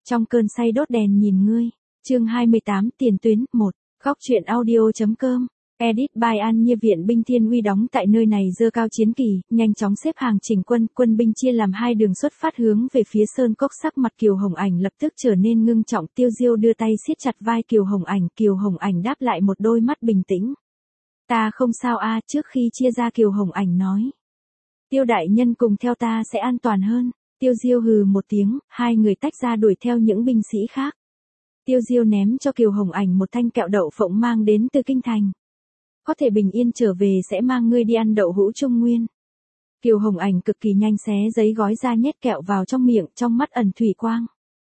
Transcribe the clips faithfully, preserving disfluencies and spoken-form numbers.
Trong cơn say đốt đèn nhìn ngươi. Chương hai mươi tám tiền tuyến, một. Góc truyện audio.com. Edit by An Nhiên. Viện binh Thiên Uy đóng tại nơi này dơ cao chiến kỳ, nhanh chóng xếp hàng chỉnh quân, quân binh chia làm hai đường xuất phát hướng về phía sơn cốc. Sắc mặt Kiều Hồng Ảnh lập tức trở nên ngưng trọng. Tiêu Diêu đưa tay siết chặt vai Kiều Hồng Ảnh, Kiều Hồng Ảnh đáp lại một đôi mắt bình tĩnh. Ta không sao a. Trước khi chia ra Kiều Hồng Ảnh nói. Tiêu đại nhân cùng theo ta sẽ an toàn hơn. Tiêu Diêu hừ một tiếng, hai người tách ra đuổi theo những binh sĩ khác. Tiêu Diêu ném cho Kiều Hồng Ảnh một thanh kẹo đậu phộng mang đến từ kinh thành. Có thể bình yên trở về sẽ mang ngươi đi ăn đậu hũ Trung Nguyên. Kiều Hồng Ảnh cực kỳ nhanh xé giấy gói ra nhét kẹo vào trong miệng, trong mắt ẩn thủy quang.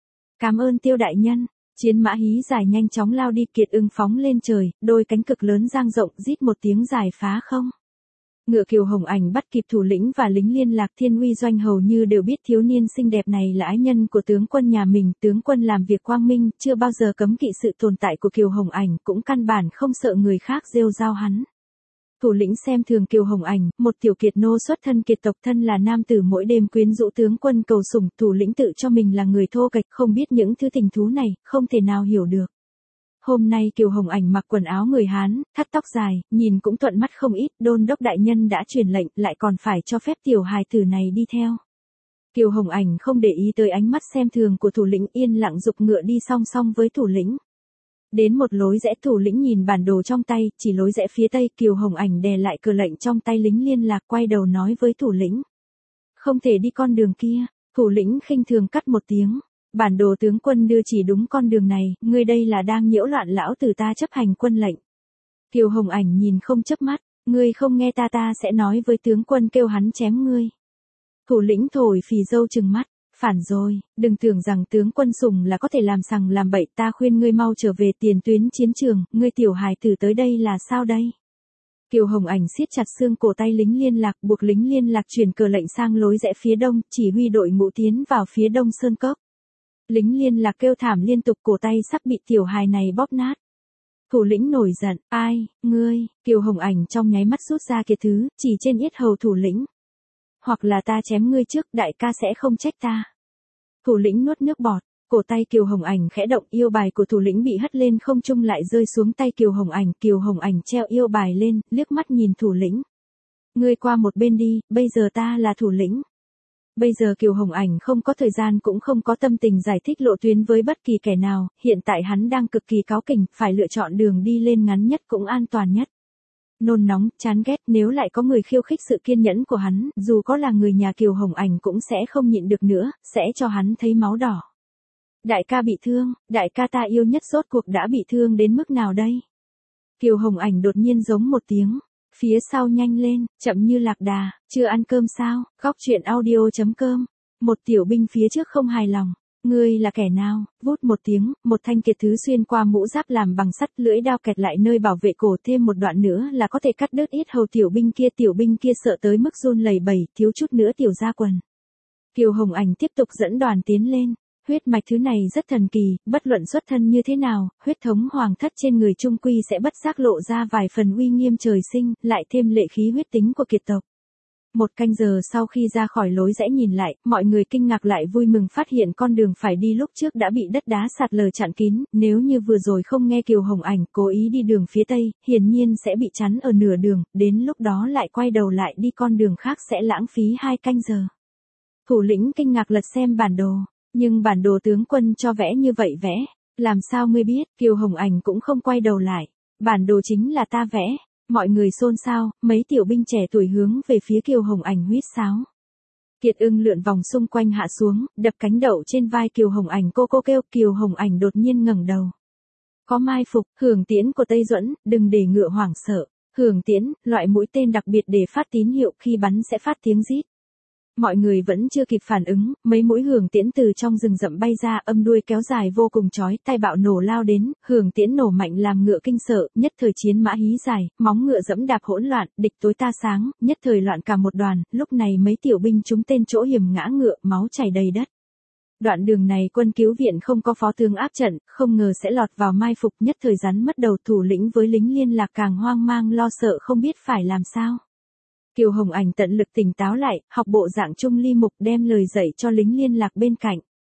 Cảm ơn Tiêu đại nhân. Chiến mã hí dài nhanh chóng lao đi, Kiệt Ưng phóng lên trời, đôi cánh cực lớn dang rộng, rít một tiếng dài phá không. Ngựa Kiều Hồng Ảnh bắt kịp thủ lĩnh và lính liên lạc. Thiên Uy doanh hầu như đều biết thiếu niên xinh đẹp này là ái nhân của tướng quân nhà mình. Tướng quân làm việc quang minh, chưa bao giờ cấm kỵ sự tồn tại của Kiều Hồng Ảnh, cũng căn bản không sợ người khác rêu rao hắn. Thủ lĩnh xem thường Kiều Hồng Ảnh, một tiểu kiệt nô xuất thân kiệt tộc, thân là nam tử mỗi đêm quyến rũ tướng quân cầu sủng. Thủ lĩnh tự cho mình là người thô kệch, không biết những thứ tình thú này, không thể nào hiểu được. Hôm nay Kiều Hồng Ảnh mặc quần áo người Hán, thắt tóc dài, nhìn cũng thuận mắt không ít. Đôn đốc đại nhân đã truyền lệnh, lại còn phải cho phép tiểu hài tử này đi theo. Kiều Hồng Ảnh không để ý tới ánh mắt xem thường của thủ lĩnh, yên lặng giục ngựa đi song song với thủ lĩnh. Đến một lối rẽ, thủ lĩnh nhìn bản đồ trong tay, chỉ lối rẽ phía tây. Kiều Hồng Ảnh đè lại cờ lệnh trong tay lính liên lạc, quay đầu nói với thủ lĩnh. Không thể đi con đường kia. Thủ lĩnh khinh thường cắt một tiếng. Bản đồ tướng quân đưa chỉ đúng con đường này, ngươi đây là đang nhiễu loạn lão tử ta chấp hành quân lệnh. Kiều Hồng Ảnh nhìn không chớp mắt, ngươi không nghe ta ta sẽ nói với tướng quân kêu hắn chém ngươi. Thủ lĩnh thổi phì dâu trừng mắt, phản rồi, đừng tưởng rằng tướng quân sủng là có thể làm sằng làm bậy, ta khuyên ngươi mau trở về tiền tuyến chiến trường, ngươi tiểu hài tử tới đây là sao đây? Kiều Hồng Ảnh siết chặt xương cổ tay lính liên lạc, buộc lính liên lạc chuyển cờ lệnh sang lối rẽ phía đông, chỉ huy đội ngũ tiến vào phía đông sơn cốc. Lính liên lạc kêu thảm liên tục, cổ tay sắp bị tiểu hài này bóp nát. Thủ lĩnh nổi giận, ai, ngươi? Kiều Hồng Ảnh trong nháy mắt rút ra kiệt thứ, chỉ trên yết hầu thủ lĩnh. Hoặc là ta chém ngươi trước, đại ca sẽ không trách ta. Thủ lĩnh nuốt nước bọt, cổ tay Kiều Hồng Ảnh khẽ động, yêu bài của thủ lĩnh bị hất lên không trung lại rơi xuống tay Kiều Hồng Ảnh. Kiều Hồng Ảnh treo yêu bài lên, liếc mắt nhìn thủ lĩnh. Ngươi qua một bên đi, bây giờ ta là thủ lĩnh. Bây giờ Kiều Hồng Ảnh không có thời gian cũng không có tâm tình giải thích lộ tuyến với bất kỳ kẻ nào, hiện tại hắn đang cực kỳ cáu kỉnh, phải lựa chọn đường đi lên ngắn nhất cũng an toàn nhất. Nôn nóng, chán ghét, nếu lại có người khiêu khích sự kiên nhẫn của hắn, dù có là người nhà Kiều Hồng Ảnh cũng sẽ không nhịn được nữa, sẽ cho hắn thấy máu đỏ. Đại ca bị thương, đại ca ta yêu nhất rốt cuộc đã bị thương đến mức nào đây? Kiều Hồng Ảnh đột nhiên giống một tiếng. Phía sau nhanh lên, chậm như lạc đà, chưa ăn cơm sao? Góc truyện audio.com. Một tiểu binh phía trước không hài lòng. Ngươi là kẻ nào? Vút một tiếng, một thanh kiệt thứ xuyên qua mũ giáp làm bằng sắt, lưỡi đao kẹt lại nơi bảo vệ cổ, thêm một đoạn nữa là có thể cắt đứt yết hầu tiểu binh kia. Tiểu binh kia sợ tới mức run lẩy bẩy, thiếu chút nữa tiểu ra quần. Kiều Hồng Ảnh tiếp tục dẫn đoàn tiến lên. Huyết mạch thứ này rất thần kỳ, bất luận xuất thân như thế nào, huyết thống hoàng thất trên người trung quy sẽ bất giác lộ ra vài phần uy nghiêm trời sinh, lại thêm lệ khí huyết tính của kiệt tộc. Một canh giờ sau khi ra khỏi lối rẽ nhìn lại, mọi người kinh ngạc lại vui mừng phát hiện con đường phải đi lúc trước đã bị đất đá sạt lở chặn kín, nếu như vừa rồi không nghe Kiều Hồng Ảnh cố ý đi đường phía tây, hiển nhiên sẽ bị chắn ở nửa đường, đến lúc đó lại quay đầu lại đi con đường khác sẽ lãng phí hai canh giờ. Thủ lĩnh kinh ngạc lật xem bản đồ. Nhưng bản đồ tướng quân cho vẽ như vậy vẽ, làm sao ngươi biết? Kiều Hồng Ảnh cũng không quay đầu lại. Bản đồ chính là ta vẽ. Mọi người xôn xao, mấy tiểu binh trẻ tuổi hướng về phía Kiều Hồng Ảnh huýt sáo. Kiệt Ưng lượn vòng xung quanh hạ xuống, đập cánh đậu trên vai Kiều Hồng Ảnh, cô cô kêu. Kiều Hồng Ảnh đột nhiên ngẩng đầu. Có mai phục, hưởng tiễn của Tây Duẫn, đừng để ngựa hoảng sợ. Hưởng tiễn, loại mũi tên đặc biệt để phát tín hiệu, khi bắn sẽ phát tiếng rít. Mọi người vẫn chưa kịp phản ứng, mấy mũi hưởng tiễn từ trong rừng rậm bay ra, âm đuôi kéo dài vô cùng chói tai, bạo nổ lao đến, hưởng tiễn nổ mạnh làm ngựa kinh sợ, nhất thời chiến mã hí dài, móng ngựa dẫm đạp hỗn loạn, địch tối ta sáng, nhất thời loạn cả một đoàn. Lúc này mấy tiểu binh trúng tên chỗ hiểm ngã ngựa, máu chảy đầy đất. Đoạn đường này quân cứu viện không có phó tướng áp trận, không ngờ sẽ lọt vào mai phục, nhất thời rắn mất đầu. Thủ lĩnh với lính liên lạc càng hoang mang lo sợ không biết phải làm sao. Kiều Hồng Ảnh tận lực tỉnh táo lại, học bộ dạng Trung Ly Mục đem lời dạy cho lính liên lạc bên cạnh.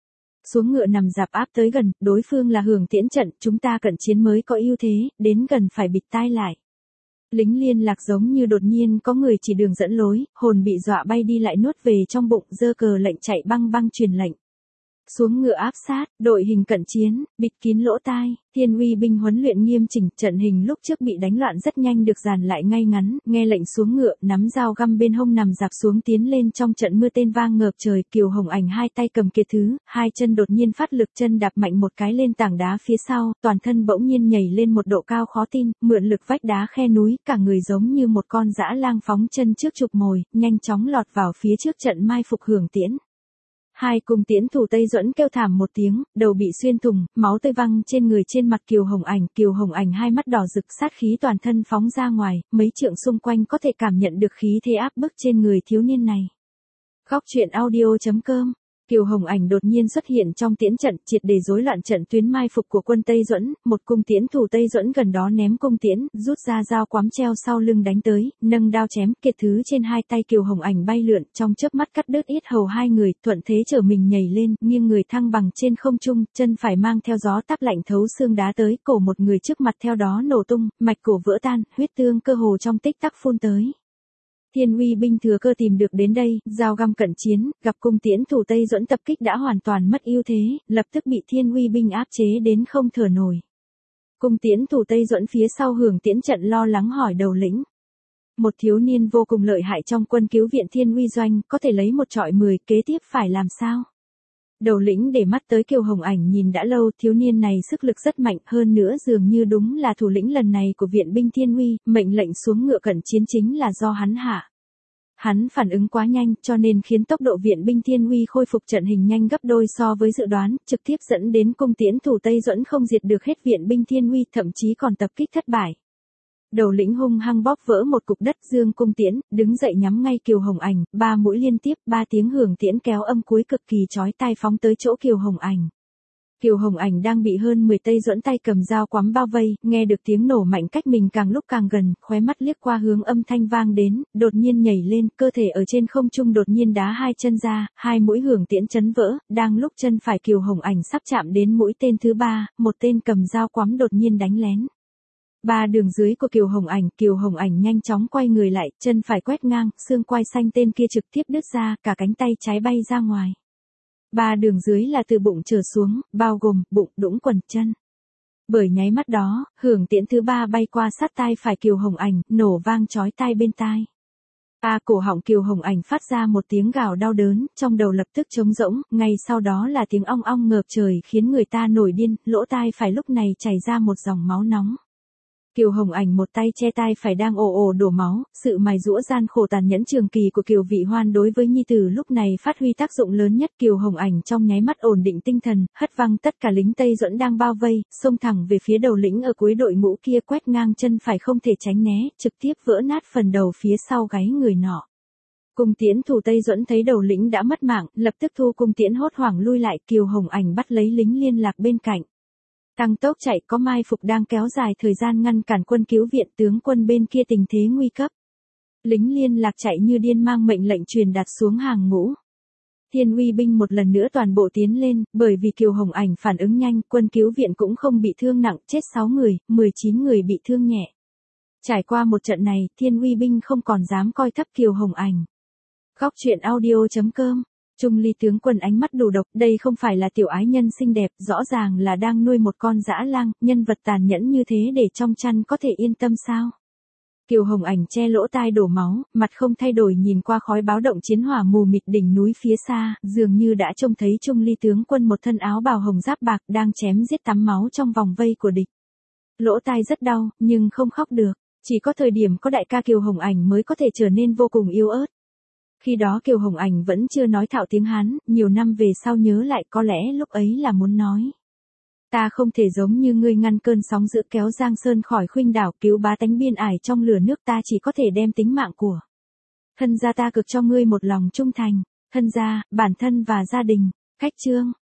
Xuống ngựa nằm dạp áp tới gần, đối phương là Hưởng Tiễn trận, chúng ta cận chiến mới có ưu thế, đến gần phải bịt tai lại. Lính liên lạc giống như đột nhiên có người chỉ đường dẫn lối, hồn bị dọa bay đi lại nuốt về trong bụng, giơ cờ lệnh chạy băng băng truyền lệnh. Xuống ngựa áp sát, đội hình cận chiến, bịt kín lỗ tai, Thiên Uy binh huấn luyện nghiêm chỉnh, trận hình lúc trước bị đánh loạn rất nhanh được dàn lại ngay ngắn, nghe lệnh xuống ngựa, nắm dao găm bên hông nằm dạp xuống tiến lên trong trận mưa tên vang ngợp trời, Kiều Hồng Ảnh hai tay cầm kiệt thứ, hai chân đột nhiên phát lực chân đạp mạnh một cái lên tảng đá phía sau, toàn thân bỗng nhiên nhảy lên một độ cao khó tin, mượn lực vách đá khe núi, cả người giống như một con dã lang phóng chân trước trục mồi, nhanh chóng lọt vào phía trước trận mai phục Hưởng Tiễn. Hai cung tiễn thủ Tây Duẫn kêu thảm một tiếng, đầu bị xuyên thủng, máu tươi văng trên người trên mặt Kiều Hồng Ảnh, Kiều Hồng Ảnh hai mắt đỏ rực sát khí toàn thân phóng ra ngoài, mấy trượng xung quanh có thể cảm nhận được khí thế áp bức trên người thiếu niên này. Góc truyện audio chấm com. Kiều Hồng Ảnh đột nhiên xuất hiện trong tiễn trận, triệt để rối loạn trận tuyến mai phục của quân Tây Duẫn, một cung tiễn thủ Tây Duẫn gần đó ném cung tiễn, rút ra dao quắm treo sau lưng đánh tới, nâng đao chém, kiệt thứ trên hai tay Kiều Hồng Ảnh bay lượn, trong chớp mắt cắt đứt yết hầu hai người, thuận thế trở mình nhảy lên, nghiêng người thăng bằng trên không trung, chân phải mang theo gió táp lạnh thấu xương đá tới, cổ một người trước mặt theo đó nổ tung, mạch cổ vỡ tan, huyết tương cơ hồ trong tích tắc phun tới. Thiên Uy binh thừa cơ tìm được đến đây, dao găm cận chiến, gặp cung tiễn thủ Tây Duẫn tập kích đã hoàn toàn mất ưu thế, lập tức bị Thiên Uy binh áp chế đến không thở nổi. Cung tiễn thủ Tây Duẫn phía sau Hưởng Tiễn trận lo lắng hỏi đầu lĩnh. Một thiếu niên vô cùng lợi hại trong quân cứu viện Thiên Uy doanh, có thể lấy một trọi mười, kế tiếp phải làm sao? Đầu lĩnh để mắt tới Kiều Hồng Ảnh nhìn đã lâu, thiếu niên này sức lực rất mạnh, hơn nữa dường như đúng là thủ lĩnh lần này của viện binh Thiên Uy, mệnh lệnh xuống ngựa cận chiến chính là do hắn hạ. Hắn phản ứng quá nhanh, cho nên khiến tốc độ viện binh Thiên Uy khôi phục trận hình nhanh gấp đôi so với dự đoán, trực tiếp dẫn đến cung tiễn thủ Tây Duẫn không diệt được hết viện binh Thiên Uy, thậm chí còn tập kích thất bại. Đầu lĩnh hung hăng bóp vỡ một cục đất, dương cung tiễn, đứng dậy nhắm ngay Kiều Hồng Ảnh, ba mũi liên tiếp, ba tiếng hưởng tiễn kéo âm cuối cực kỳ chói tai phóng tới chỗ Kiều Hồng Ảnh. Kiều Hồng Ảnh đang bị hơn mười Tây Duẫn tay cầm dao quắm bao vây, nghe được tiếng nổ mạnh cách mình càng lúc càng gần, khóe mắt liếc qua hướng âm thanh vang đến, đột nhiên nhảy lên, cơ thể ở trên không trung đột nhiên đá hai chân ra, hai mũi hưởng tiễn chấn vỡ, đang lúc chân phải Kiều Hồng Ảnh sắp chạm đến mũi tên thứ ba, một tên cầm dao quắm đột nhiên đánh lén. Ba đường dưới của Kiều Hồng Ảnh, Kiều Hồng Ảnh nhanh chóng quay người lại, chân phải quét ngang, xương quai xanh tên kia trực tiếp đứt ra, cả cánh tay trái bay ra ngoài. Ba đường dưới là từ bụng trở xuống, bao gồm bụng, đũng quần, chân. Bởi nháy mắt đó, hưởng tiễn thứ ba bay qua sát tai phải Kiều Hồng Ảnh, nổ vang chói tai bên tai. A cổ họng Kiều Hồng Ảnh phát ra một tiếng gào đau đớn, trong đầu lập tức trống rỗng, ngay sau đó là tiếng ong ong ngợp trời khiến người ta nổi điên, lỗ tai phải lúc này chảy ra một dòng máu nóng. Kiều Hồng Ảnh một tay che tai phải đang ồ ồ đổ máu, sự mài giũa gian khổ tàn nhẫn trường kỳ của Kiều Vị Hoan đối với nhi tử lúc này phát huy tác dụng lớn nhất. Kiều Hồng Ảnh trong nháy mắt ổn định tinh thần, hất văng tất cả lính Tây Duẫn đang bao vây, xông thẳng về phía đầu lĩnh ở cuối đội ngũ kia, quét ngang chân phải không thể tránh né, trực tiếp vỡ nát phần đầu phía sau gáy người nọ. Cung tiễn thủ Tây Duẫn thấy đầu lĩnh đã mất mạng, lập tức thu cung tiễn hốt hoảng lui lại. Kiều Hồng Ảnh bắt lấy lính liên lạc bên cạnh, tăng tốc chạy, có mai phục đang kéo dài thời gian ngăn cản quân cứu viện, tướng quân bên kia tình thế nguy cấp. Lính liên lạc chạy như điên mang mệnh lệnh truyền đạt xuống hàng ngũ. Thiên Uy binh một lần nữa toàn bộ tiến lên, bởi vì Kiều Hồng Ảnh phản ứng nhanh, quân cứu viện cũng không bị thương nặng, chết sáu người, mười chín người bị thương nhẹ. Trải qua một trận này, Thiên Uy binh không còn dám coi thấp Kiều Hồng Ảnh. Góc truyện audio chấm com. Trung Ly tướng quân ánh mắt đủ độc, đây không phải là tiểu ái nhân xinh đẹp, rõ ràng là đang nuôi một con dã lang, nhân vật tàn nhẫn như thế để trong chăn có thể yên tâm sao? Kiều Hồng Ảnh che lỗ tai đổ máu, mặt không thay đổi nhìn qua khói báo động chiến hỏa mù mịt đỉnh núi phía xa, dường như đã trông thấy Trung Ly tướng quân một thân áo bào hồng giáp bạc đang chém giết tắm máu trong vòng vây của địch. Lỗ tai rất đau, nhưng không khóc được, chỉ có thời điểm có đại ca Kiều Hồng Ảnh mới có thể trở nên vô cùng yếu ớt. Khi đó Kiều Hồng Ảnh vẫn chưa nói thạo tiếng Hán, nhiều năm về sau nhớ lại có lẽ lúc ấy là muốn nói. Ta không thể giống như ngươi ngăn cơn sóng dữ kéo Giang Sơn khỏi khuynh đảo, cứu bá tánh biên ải trong lửa nước, ta chỉ có thể đem tính mạng của thân gia ta cực cho ngươi một lòng trung thành, thân gia, bản thân và gia đình. Cách chương.